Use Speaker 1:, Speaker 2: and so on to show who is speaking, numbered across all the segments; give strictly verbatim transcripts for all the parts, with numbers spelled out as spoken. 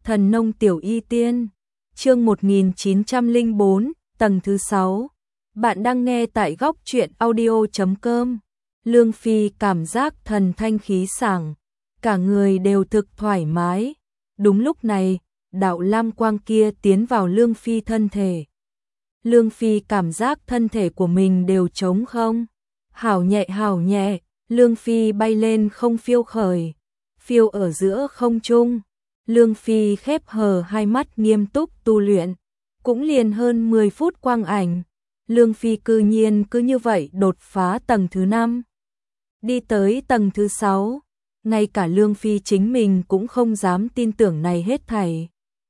Speaker 1: Thần nông tiểu y tiên, chương một nghìn chín trăm lẻ bốn, tầng thứ sáu. Bạn đang nghe tại góc truyện audio chấm com. Lương Phi cảm giác thần thanh khí sảng, cả người đều thực thoải mái. Đúng lúc này, đạo lam quang kia tiến vào Lương Phi thân thể. Lương Phi cảm giác thân thể của mình đều trống không. Hảo nhẹ hảo nhẹ, Lương Phi bay lên không phiêu khởi, phiêu ở giữa không trung. Lương Phi khép hờ hai mắt nghiêm túc tu luyện, cũng liền hơn mười phút quang ảnh. Lương Phi cư nhiên cứ như vậy đột phá tầng thứ năm, đi tới tầng thứ sáu. Ngay cả Lương Phi chính mình cũng không dám tin tưởng này hết thảy.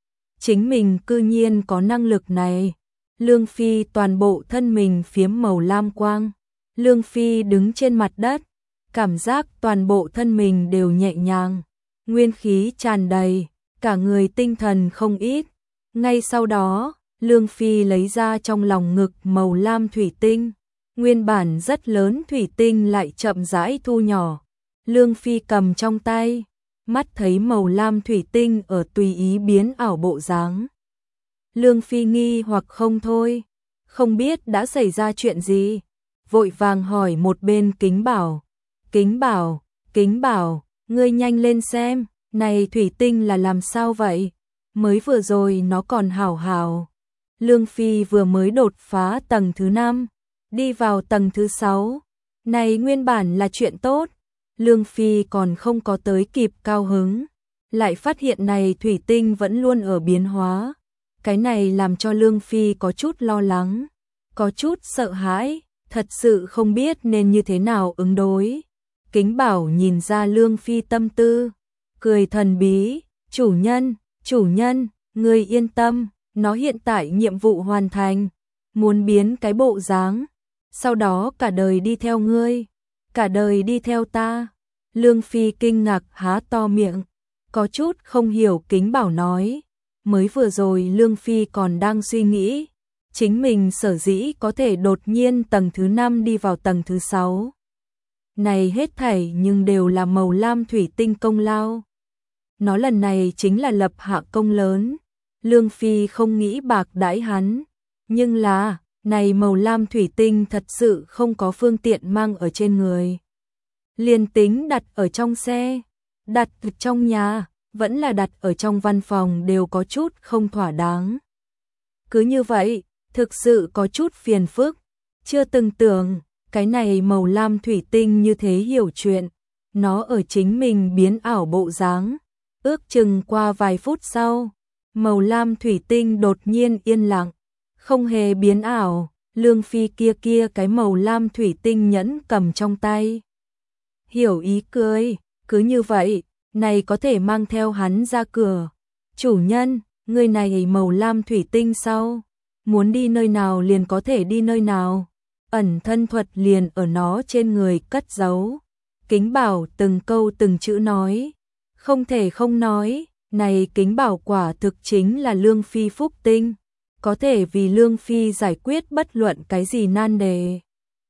Speaker 1: Chính mình cư nhiên có năng lực này. Lương Phi toàn bộ thân mình phiếm màu lam quang. Lương Phi đứng trên mặt đất, cảm giác toàn bộ thân mình đều nhẹ nhàng, nguyên khí tràn đầy, cả người tinh thần không ít. Ngay sau đó, Lương Phi lấy ra trong lòng ngực màu lam thủy tinh, nguyên bản rất lớn thủy tinh lại chậm rãi thu nhỏ. Lương Phi cầm trong tay, mắt thấy màu lam thủy tinh ở tùy ý biến ảo bộ dáng. Lương Phi nghi hoặc không thôi, không biết đã xảy ra chuyện gì, vội vàng hỏi một bên Kính Bảo. Kính Bảo, Kính Bảo, ngươi nhanh lên xem, này thủy tinh là làm sao vậy? Mới vừa rồi nó còn hảo hảo. Lương Phi vừa mới đột phá tầng thứ năm, đi vào tầng thứ sáu. Này nguyên bản là chuyện tốt. Lương Phi còn không có tới kịp cao hứng, lại phát hiện này thủy tinh vẫn luôn ở biến hóa. Cái này làm cho Lương Phi có chút lo lắng, có chút sợ hãi, thật sự không biết nên như thế nào ứng đối. Kính Bảo nhìn ra Lương Phi tâm tư, cười thần bí, chủ nhân, chủ nhân, ngươi yên tâm, nó hiện tại nhiệm vụ hoàn thành, muốn biến cái bộ dáng, sau đó cả đời đi theo ngươi, cả đời đi theo ta. Lương Phi kinh ngạc há to miệng, có chút không hiểu Kính Bảo nói. Mới vừa rồi Lương Phi còn đang suy nghĩ, chính mình sở dĩ có thể đột nhiên tầng thứ năm đi vào tầng thứ sáu. Này hết thảy nhưng đều là màu lam thủy tinh công lao. Nó lần này chính là lập hạ công lớn. Lương Phi không nghĩ bạc đãi hắn, nhưng là, này màu lam thủy tinh thật sự không có phương tiện mang ở trên người. Liền tính đặt ở trong xe, đặt trong nhà, vẫn là đặt ở trong văn phòng đều có chút không thỏa đáng. Cứ như vậy, thực sự có chút phiền phức, chưa từng tưởng, cái này màu lam thủy tinh như thế hiểu chuyện, nó ở chính mình biến ảo bộ dáng. Ước chừng qua vài phút sau, màu lam thủy tinh đột nhiên yên lặng, không hề biến ảo. Lương Phi kia kia cái màu lam thủy tinh nhẫn cầm trong tay, hiểu ý cười, cứ như vậy, này có thể mang theo hắn ra cửa. Chủ nhân, người này màu lam thủy tinh sau, muốn đi nơi nào liền có thể đi nơi nào, ẩn thân thuật liền ở nó trên người cất giấu. Kính Bảo từng câu từng chữ nói, không thể không nói, này Kính Bảo quả thực chính là Lương Phi phúc tinh, có thể vì Lương Phi giải quyết bất luận cái gì nan đề.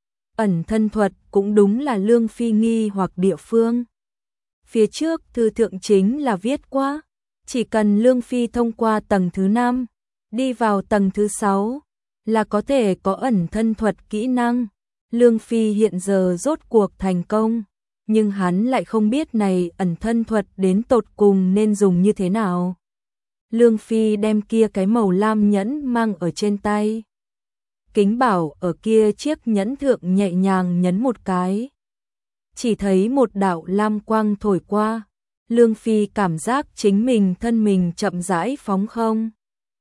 Speaker 1: Ẩn thân thuật cũng đúng là Lương Phi nghi hoặc địa phương. Phía trước thư thượng chính là viết qua, chỉ cần Lương Phi thông qua tầng thứ năm, đi vào tầng thứ sáu, là có thể có ẩn thân thuật kỹ năng. Lương Phi hiện giờ rốt cuộc thành công, nhưng hắn lại không biết này ẩn thân thuật đến tột cùng nên dùng như thế nào. Lương Phi đem kia cái màu lam nhẫn mang ở trên tay. Kính Bảo ở kia chiếc nhẫn thượng nhẹ nhàng nhấn một cái, chỉ thấy một đạo lam quang thổi qua. Lương Phi cảm giác chính mình thân mình chậm rãi phóng không.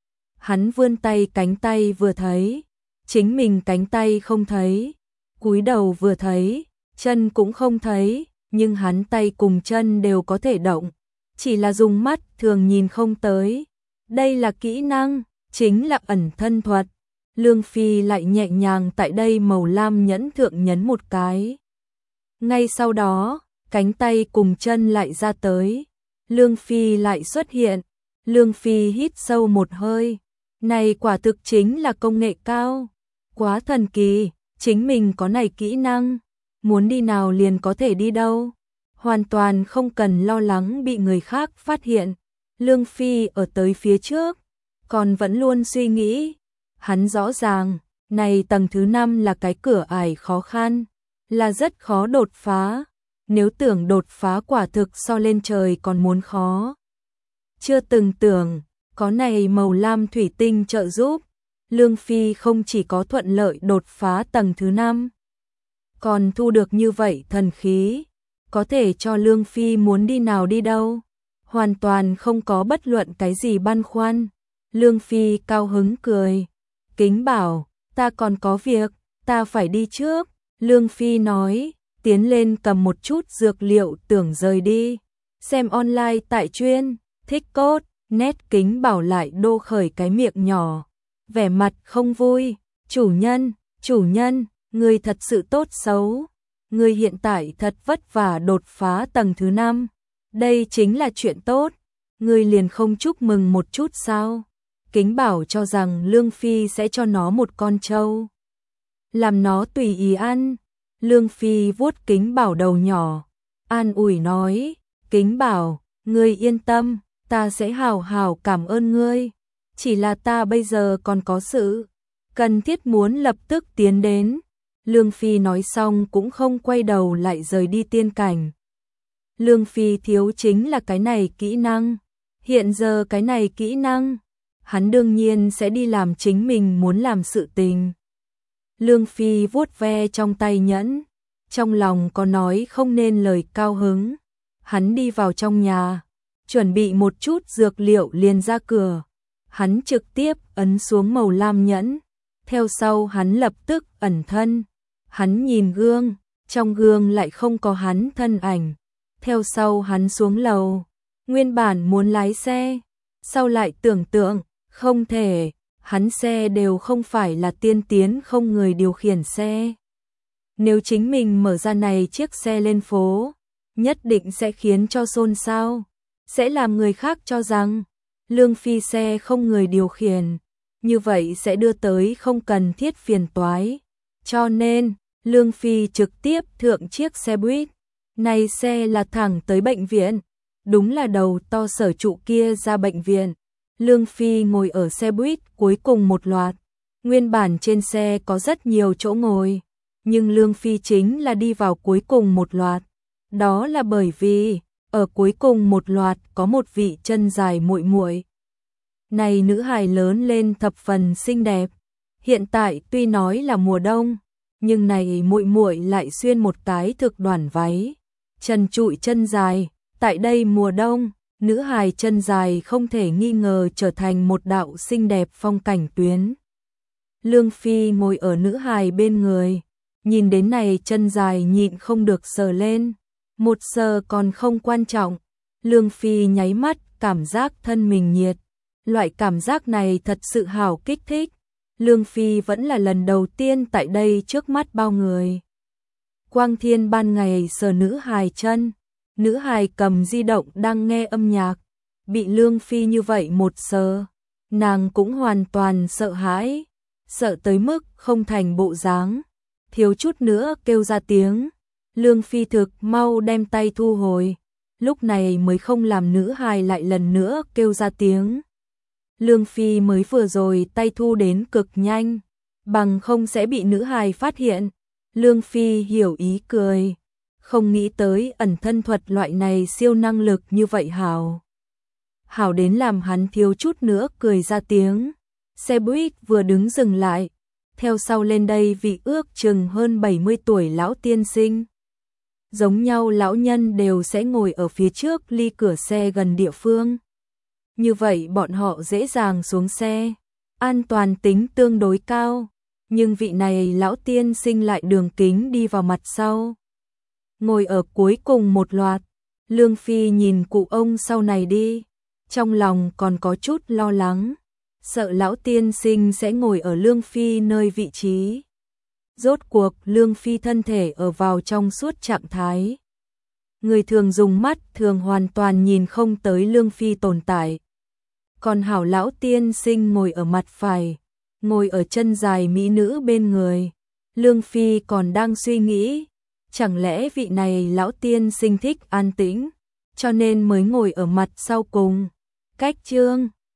Speaker 1: Hắn vươn tay, cánh tay vừa thấy, chính mình cánh tay không thấy, cúi đầu vừa thấy, chân cũng không thấy, nhưng hắn tay cùng chân đều có thể động, chỉ là dùng mắt thường nhìn không tới. Đây là kỹ năng, chính là ẩn thân thuật. Lương Phi lại nhẹ nhàng tại đây màu lam nhẫn thượng nhấn một cái. Ngay sau đó, cánh tay cùng chân lại ra tới. Lương Phi lại xuất hiện. Lương Phi hít sâu một hơi. Này quả thực chính là công nghệ cao. Quá thần kỳ, chính mình có này kỹ năng. Muốn đi nào liền có thể đi đâu. Hoàn toàn không cần lo lắng bị người khác phát hiện. Lương Phi ở tới phía trước, còn vẫn luôn suy nghĩ. Hắn rõ ràng, này tầng thứ năm là cái cửa ải khó khăn, là rất khó đột phá. Nếu tưởng đột phá quả thực so lên trời còn muốn khó. Chưa từng tưởng, có này màu lam thủy tinh trợ giúp, Lương Phi không chỉ có thuận lợi đột phá tầng thứ năm, còn thu được như vậy thần khí, có thể cho Lương Phi muốn đi nào đi đâu, hoàn toàn không có bất luận cái gì băn khoăn. Lương Phi cao hứng cười, Kính bảo, ta còn có việc, ta phải đi trước. Lương Phi nói, tiến lên cầm một chút dược liệu tưởng rời đi. Xem online tại chuyên, thích cốt, nét. Kính bảo lại đô khởi cái miệng nhỏ, vẻ mặt không vui. Chủ nhân, chủ nhân, người thật sự tốt xấu. Người hiện tại thật vất vả đột phá tầng thứ năm. Đây chính là chuyện tốt. Người liền không chúc mừng một chút sao? Kính bảo cho rằng Lương Phi sẽ cho nó một con trâu, làm nó tùy ý ăn. Lương Phi vuốt Kính bảo đầu nhỏ, an ủi nói, Kính bảo, ngươi yên tâm, ta sẽ hào hào cảm ơn ngươi. Chỉ là ta bây giờ còn có sự cần thiết muốn lập tức tiến đến. Lương Phi nói xong cũng không quay đầu lại rời đi tiên cảnh. Lương Phi thiếu chính là cái này kỹ năng. Hiện giờ cái này kỹ năng, hắn đương nhiên sẽ đi làm chính mình muốn làm sự tình. Lương Phi vuốt ve trong tay nhẫn, trong lòng có nói không nên lời cao hứng. Hắn đi vào trong nhà, chuẩn bị một chút dược liệu liền ra cửa. Hắn trực tiếp ấn xuống màu lam nhẫn, theo sau hắn lập tức ẩn thân. Hắn nhìn gương, trong gương lại không có hắn thân ảnh. Theo sau hắn xuống lầu, nguyên bản muốn lái xe, sau lại tưởng tượng, không thể, hắn xe đều không phải là tiên tiến không người điều khiển xe. Nếu chính mình mở ra này chiếc xe lên phố, nhất định sẽ khiến cho xôn xao, sẽ làm người khác cho rằng Lương Phi xe không người điều khiển, như vậy sẽ đưa tới không cần thiết phiền toái. Cho nên, Lương Phi trực tiếp thượng chiếc xe buýt, này xe là thẳng tới bệnh viện, đúng là đầu to Sở Trụ kia ra bệnh viện. Lương Phi ngồi ở xe buýt cuối cùng một loạt, nguyên bản trên xe có rất nhiều chỗ ngồi, nhưng Lương Phi chính là đi vào cuối cùng một loạt. Đó là bởi vì, ở cuối cùng một loạt có một vị chân dài muội muội. Này nữ hài lớn lên thập phần xinh đẹp, hiện tại tuy nói là mùa đông, nhưng này muội muội lại xuyên một cái thực đoản váy, trần trụi chân dài, tại đây mùa đông, nữ hài chân dài không thể nghi ngờ trở thành một đạo xinh đẹp phong cảnh tuyến. Lương Phi ngồi ở nữ hài bên người, nhìn đến này chân dài nhịn không được sờ lên, một sờ còn không quan trọng. Lương Phi nháy mắt, cảm giác thân mình nhiệt, loại cảm giác này thật sự hảo kích thích. Lương Phi vẫn là lần đầu tiên tại đây trước mắt bao người. Quang thiên ban ngày sờ nữ hài chân, nữ hài cầm di động đang nghe âm nhạc, bị Lương Phi như vậy một sờ, nàng cũng hoàn toàn sợ hãi, sợ tới mức không thành bộ dáng, thiếu chút nữa kêu ra tiếng. Lương Phi thực mau đem tay thu hồi, lúc này mới không làm nữ hài lại lần nữa kêu ra tiếng. Lương Phi mới vừa rồi tay thu đến cực nhanh, bằng không sẽ bị nữ hài phát hiện. Lương Phi hiểu ý cười, không nghĩ tới ẩn thân thuật loại này siêu năng lực như vậy hảo. Hảo đến làm hắn thiếu chút nữa cười ra tiếng. Xe buýt vừa đứng dừng lại, theo sau lên đây vị ước chừng hơn bảy mươi tuổi lão tiên sinh. Giống nhau lão nhân đều sẽ ngồi ở phía trước ly cửa xe gần địa phương. Như vậy bọn họ dễ dàng xuống xe, an toàn tính tương đối cao, nhưng vị này lão tiên sinh lại đường kính đi vào mặt sau. Ngồi ở cuối cùng một loạt, Lương Phi nhìn cụ ông sau này đi, trong lòng còn có chút lo lắng, sợ lão tiên sinh sẽ ngồi ở Lương Phi nơi vị trí. Rốt cuộc Lương Phi thân thể ở vào trong suốt trạng thái. Người thường dùng mắt thường hoàn toàn nhìn không tới Lương Phi tồn tại. Còn hảo lão tiên sinh ngồi ở mặt phải, ngồi ở chân dài mỹ nữ bên người. Lương Phi còn đang suy nghĩ, chẳng lẽ vị này lão tiên sinh thích an tĩnh, cho nên mới ngồi ở mặt sau cùng. Cách chương